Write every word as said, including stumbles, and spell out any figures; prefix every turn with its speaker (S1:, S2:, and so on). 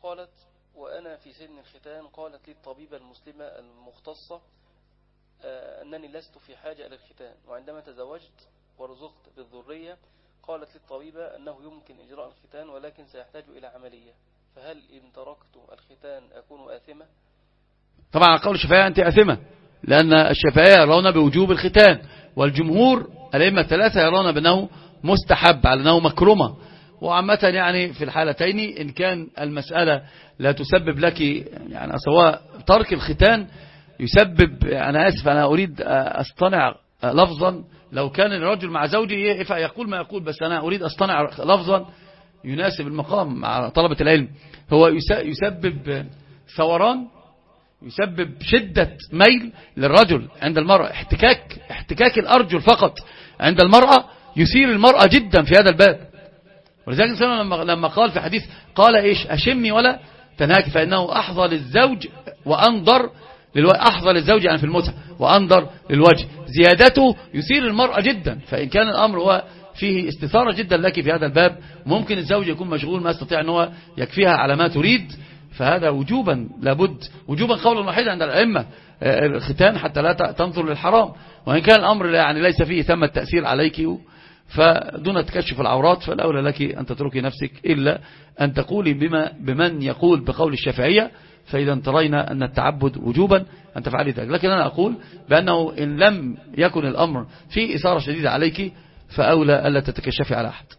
S1: قالت: وأنا في سن الختان قالت لي الطبيبة المسلمة المختصة أنني لست في حاجة إلى الختان، وعندما تزوجت ورزقت بالذرية قالت لي الطبيبة أنه يمكن إجراء الختان ولكن سيحتاج إلى عملية، فهل إن تركت الختان أكون آثمة؟
S2: طبعا قول الشافعية أنت آثمة، لأن الشافعية يرون بوجوب الختان، والجمهور الأئمة الثلاثة يرون بأنه مستحب على أنه مكرمة. وعامة يعني في الحالتين إن كان المسألة لا تسبب لك يعني سواء ترك الختان يسبب، أنا آسف أنا أريد أصطنع لفظا، لو كان الرجل مع زوجه يقول ما يقول، بس أنا أريد أصطنع لفظا يناسب المقام مع طلبة العلم. هو يسبب ثوران، يسبب شدة ميل للرجل عند المرأة، احتكاك احتكاك الأرجل فقط عند المرأة يثير المرأة جدا في هذا الباب. ولذلك لما لما قال في حديث قال إيش أشمي ولا تنهاك، فإنه أحظى للزوج وأنظر للوجه، أحظى للزوج يعني في المتعة وأنظر للوجه، زيادته يثير المرأة جدا. فإن كان الأمر هو فيه استثارة جدا لك في هذا الباب، ممكن الزوج يكون مشغول ما يستطيع أن هو يكفيها على ما تريد، فهذا وجوبا لابد وجوبا قولا واحدا عند الأئمة الختان حتى لا تنظر للحرام. وإن كان الأمر يعني ليس فيه ثم التأثير عليك فدون تكشف العورات، فالأولى لك أن تتركي نفسك إلا أن تقولي بما بمن يقول بقول الشافعية، فإذا ترين أن التعبد وجوبا أن تفعلي ذلك. لكن أنا أقول بأنه إن لم يكن الأمر فيه إثارة شديدة عليك فأولى ألا تتكشفي على أحد.